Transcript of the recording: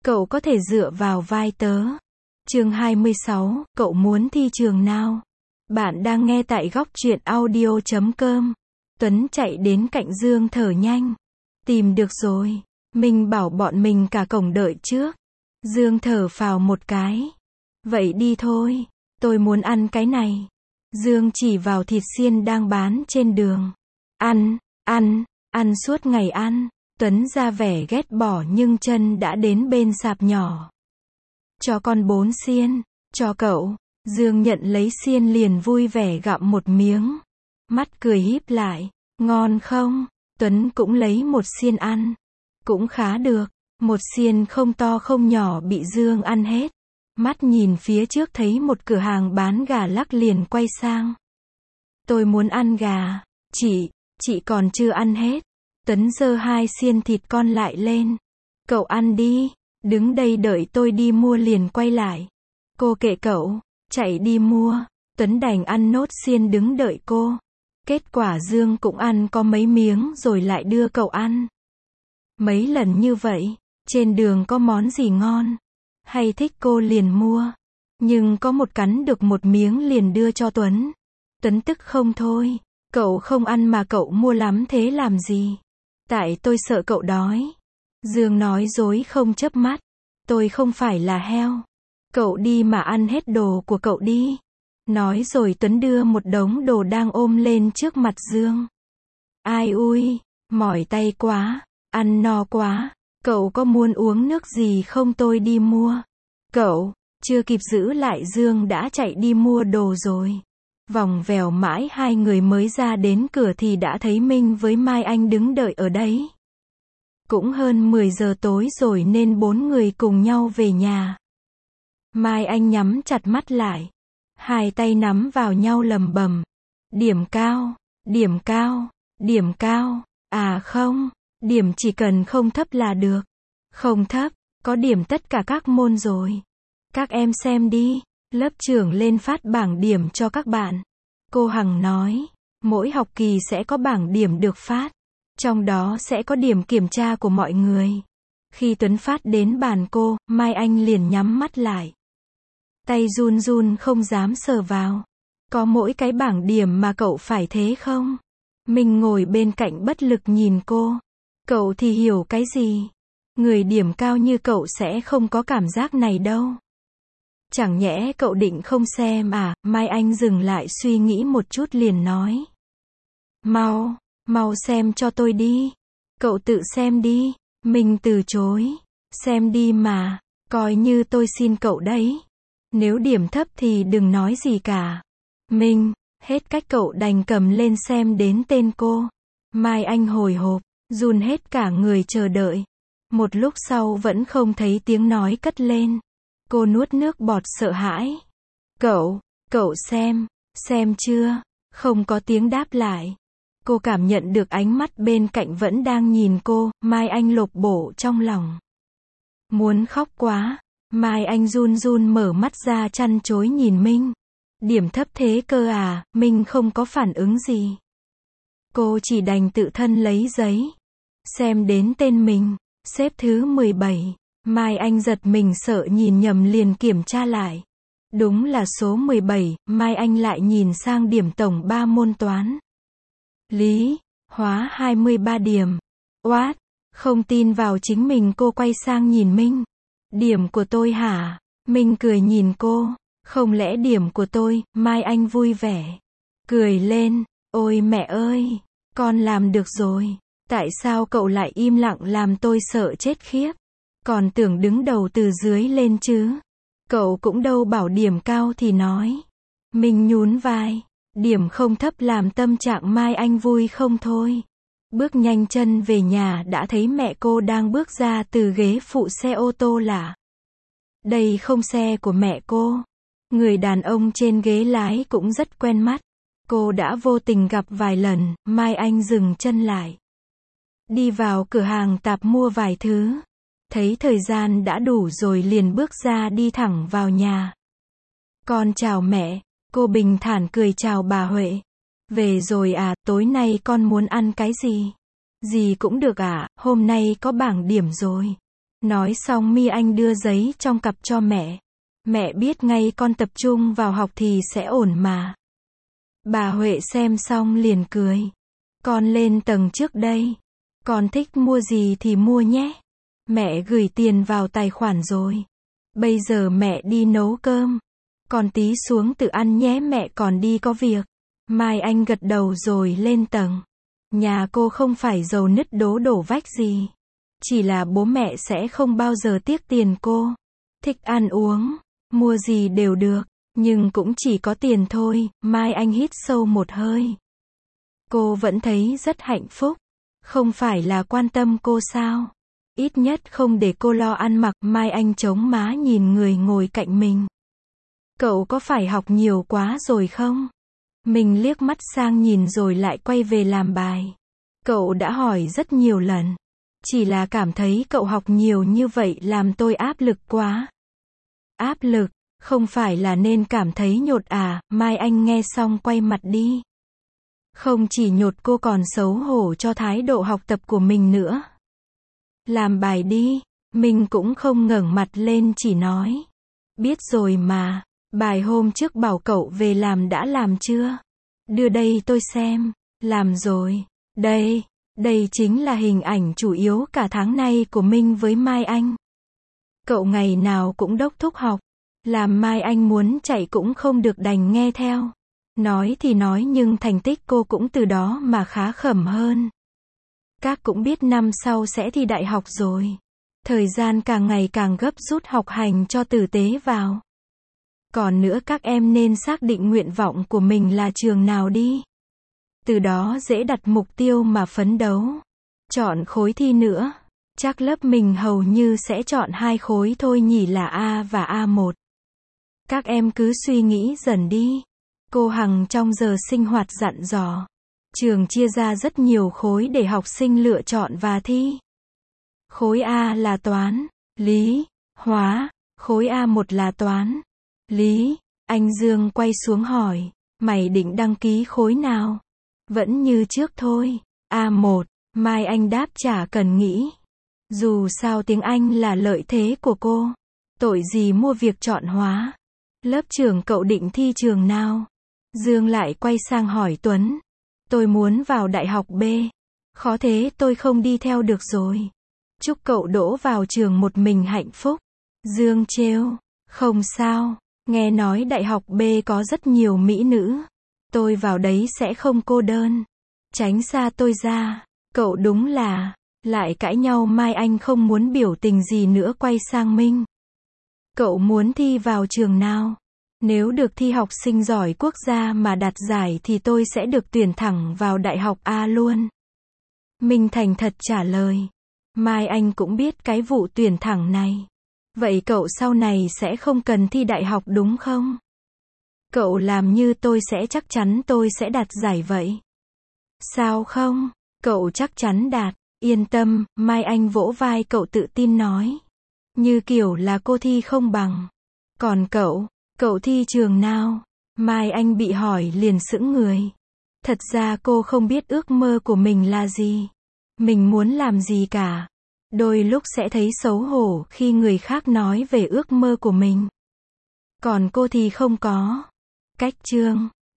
Cậu có thể dựa vào vai tớ. Chương 26, cậu muốn thi trường nào? Bạn đang nghe tại góc truyện audio.com. Tuấn chạy đến cạnh Dương thở nhanh. Tìm được rồi. Mình bảo bọn mình cả cổng đợi trước. Dương thở phào một cái. Vậy đi thôi. Tôi muốn ăn cái này. Dương chỉ vào thịt xiên đang bán trên đường. Ăn suốt ngày ăn. Tuấn ra vẻ ghét bỏ nhưng chân đã đến bên sạp nhỏ. Cho con 4 xiên. Cho cậu. Dương nhận lấy xiên liền vui vẻ gặm một miếng. Mắt cười híp lại. Ngon không? Tuấn cũng lấy một xiên ăn. Cũng khá được. Một xiên không to không nhỏ bị Dương ăn hết. Mắt nhìn phía trước thấy một cửa hàng bán gà lắc liền quay sang. Tôi muốn ăn gà. Chị còn chưa ăn hết. Tuấn giơ 2 xiên thịt con lại lên. Cậu ăn đi. Đứng đây đợi tôi đi mua liền quay lại. Cô kệ cậu. Chạy đi mua. Tuấn đành ăn nốt xiên đứng đợi cô. Kết quả Dương cũng ăn có mấy miếng rồi lại đưa cậu ăn. Mấy lần như vậy. Trên đường có món gì ngon hay thích cô liền mua. Nhưng có một cắn được một miếng liền đưa cho Tuấn. Tuấn tức không thôi. Cậu không ăn mà cậu mua lắm thế làm gì? Tại tôi sợ cậu đói. Dương nói dối không chớp mắt. Tôi không phải là heo. Cậu đi mà ăn hết đồ của cậu đi. Nói rồi Tuấn đưa một đống đồ đang ôm lên trước mặt Dương. Ai ui, mỏi tay quá, ăn no quá. Cậu có muốn uống nước gì không tôi đi mua. Cậu, chưa kịp giữ lại Dương đã chạy đi mua đồ rồi. Vòng vèo mãi hai người mới ra đến cửa thì đã thấy Minh với Mai Anh đứng đợi ở đấy. Cũng hơn 10 giờ tối rồi nên 4 người cùng nhau về nhà. Mai Anh nhắm chặt mắt lại. Hai tay nắm vào nhau lầm bầm. Điểm cao, điểm cao, điểm cao. À không, điểm chỉ cần không thấp là được. Không thấp, có điểm tất cả các môn rồi. Các em xem đi, lớp trưởng lên phát bảng điểm cho các bạn. Cô Hằng nói, mỗi học kỳ sẽ có bảng điểm được phát. Trong đó sẽ có điểm kiểm tra của mọi người. Khi Tuấn phát đến bàn cô, Mai Anh liền nhắm mắt lại. Tay run run không dám sờ vào. Có mỗi cái bảng điểm mà cậu phải thế không? Mình ngồi bên cạnh bất lực nhìn cô. Cậu thì hiểu cái gì? Người điểm cao như cậu sẽ không có cảm giác này đâu. Chẳng nhẽ cậu định không xem à? Mai Anh dừng lại suy nghĩ một chút liền nói. Mau xem cho tôi đi. Cậu tự xem đi. Mình từ chối. Xem đi mà. Coi như tôi xin cậu đấy. Nếu điểm thấp thì đừng nói gì cả. Mình, hết cách cậu đành cầm lên xem đến tên cô. Mai Anh hồi hộp, run hết cả người chờ đợi. Một lúc sau vẫn không thấy tiếng nói cất lên. Cô nuốt nước bọt sợ hãi. Cậu xem chưa? Không có tiếng đáp lại. Cô cảm nhận được ánh mắt bên cạnh vẫn đang nhìn cô, Mai Anh lột bổ trong lòng. Muốn khóc quá. Mai Anh run run mở mắt ra chăn chối nhìn Minh. Điểm thấp thế cơ à? Minh không có phản ứng gì. Cô chỉ đành tự thân lấy giấy. Xem đến tên mình, xếp thứ 17. Mai Anh giật mình sợ nhìn nhầm liền kiểm tra lại. Đúng là số 17, Mai Anh lại nhìn sang điểm tổng 3 môn toán. Lý, hóa 23 điểm. Oát, không tin vào chính mình cô quay sang nhìn Minh. Điểm của tôi hả? Minh cười nhìn cô. Không lẽ điểm của tôi? Mai Anh vui vẻ. Cười lên. Ôi mẹ ơi! Con làm được rồi. Tại sao cậu lại im lặng làm tôi sợ chết khiếp? Còn tưởng đứng đầu từ dưới lên chứ. Cậu cũng đâu bảo điểm cao thì nói. Minh nhún vai. Điểm không thấp làm tâm trạng Mai Anh vui không thôi. Bước nhanh chân về nhà đã thấy mẹ cô đang bước ra từ ghế phụ xe ô tô lạ. Đây không xe của mẹ cô. Người đàn ông trên ghế lái cũng rất quen mắt. Cô đã vô tình gặp vài lần. Mai Anh dừng chân lại. Đi vào cửa hàng tạp mua vài thứ. Thấy thời gian đã đủ rồi liền bước ra đi thẳng vào nhà. Con chào mẹ. Cô bình thản cười chào bà Huệ. Về rồi à, tối nay con muốn ăn cái gì? Gì cũng được à, hôm nay có bảng điểm rồi. Nói xong Mi Anh đưa giấy trong cặp cho mẹ. Mẹ biết ngay con tập trung vào học thì sẽ ổn mà. Bà Huệ xem xong liền cười. Con lên tầng trước đây. Con thích mua gì thì mua nhé. Mẹ gửi tiền vào tài khoản rồi. Bây giờ mẹ đi nấu cơm. Con tí xuống tự ăn nhé, mẹ còn đi có việc. Mai Anh gật đầu rồi lên tầng. Nhà cô không phải giàu nứt đổ vách gì. Chỉ là bố mẹ sẽ không bao giờ tiếc tiền cô. Thích ăn uống, mua gì đều được, nhưng cũng chỉ có tiền thôi. Mai Anh hít sâu một hơi. Cô vẫn thấy rất hạnh phúc. Không phải là quan tâm cô sao? Ít nhất không để cô lo ăn mặc. Mai Anh chống má nhìn người ngồi cạnh mình. Cậu có phải học nhiều quá rồi không? Mình liếc mắt sang nhìn rồi lại quay về làm bài. Cậu đã hỏi rất nhiều lần. Chỉ là cảm thấy cậu học nhiều như vậy làm tôi áp lực quá. Áp lực, không phải là nên cảm thấy nhột à? Mai Anh nghe xong quay mặt đi. Không chỉ nhột, cô còn xấu hổ cho thái độ học tập của mình nữa. Làm bài đi. Mình cũng không ngẩng mặt lên, chỉ nói. Biết rồi mà. Bài hôm trước bảo cậu về làm đã làm chưa? Đưa đây tôi xem. Làm rồi. Đây chính là hình ảnh chủ yếu cả tháng nay của Minh với Mai Anh. Cậu ngày nào cũng đốc thúc học. Làm Mai Anh muốn chạy cũng không được, đành nghe theo. Nói thì nói nhưng thành tích cô cũng từ đó mà khá khẩm hơn. Các cũng biết năm sau sẽ thi đại học rồi. Thời gian càng ngày càng gấp rút, học hành cho tử tế vào. Còn nữa, các em nên xác định nguyện vọng của mình là trường nào đi. Từ đó dễ đặt mục tiêu mà phấn đấu. Chọn khối thi nữa. Chắc lớp mình hầu như sẽ chọn 2 khối thôi nhỉ, là A và A1. Các em cứ suy nghĩ dần đi. Cô Hằng trong giờ sinh hoạt dặn dò. Trường chia ra rất nhiều khối để học sinh lựa chọn và thi. Khối A là toán, lý, hóa. Khối A1 là toán, lý. Anh Dương quay xuống hỏi. Mày định đăng ký khối nào? Vẫn như trước thôi. A1. Mai Anh đáp chả cần nghĩ. Dù sao tiếng Anh là lợi thế của cô. Tội gì mua việc chọn hóa. Lớp trưởng cậu định thi trường nào? Dương lại quay sang hỏi Tuấn. Tôi muốn vào đại học B. Khó thế tôi không đi theo được rồi. Chúc cậu đỗ vào trường một mình hạnh phúc. Dương trêu. Không sao. Nghe nói đại học B có rất nhiều mỹ nữ. Tôi vào đấy sẽ không cô đơn. Tránh xa tôi ra. Cậu đúng là. Lại cãi nhau. Mai Anh không muốn biểu tình gì nữa, quay sang Minh. Cậu muốn thi vào trường nào? Nếu được thi học sinh giỏi quốc gia mà đạt giải thì tôi sẽ được tuyển thẳng vào đại học A luôn. Minh thành thật trả lời. Mai Anh cũng biết cái vụ tuyển thẳng này. Vậy cậu sau này sẽ không cần thi đại học đúng không? Cậu làm như tôi sẽ chắc chắn tôi sẽ đạt giải vậy. Sao không? Cậu chắc chắn đạt. Yên tâm. Mai Anh vỗ vai cậu tự tin nói. Như kiểu là cô thi không bằng. Còn cậu thi trường nào? Mai Anh bị hỏi liền sững người. Thật ra cô không biết ước mơ của mình là gì. Mình muốn làm gì cả. Đôi lúc sẽ thấy xấu hổ khi người khác nói về ước mơ của mình. Còn cô thì không có. Cách chương.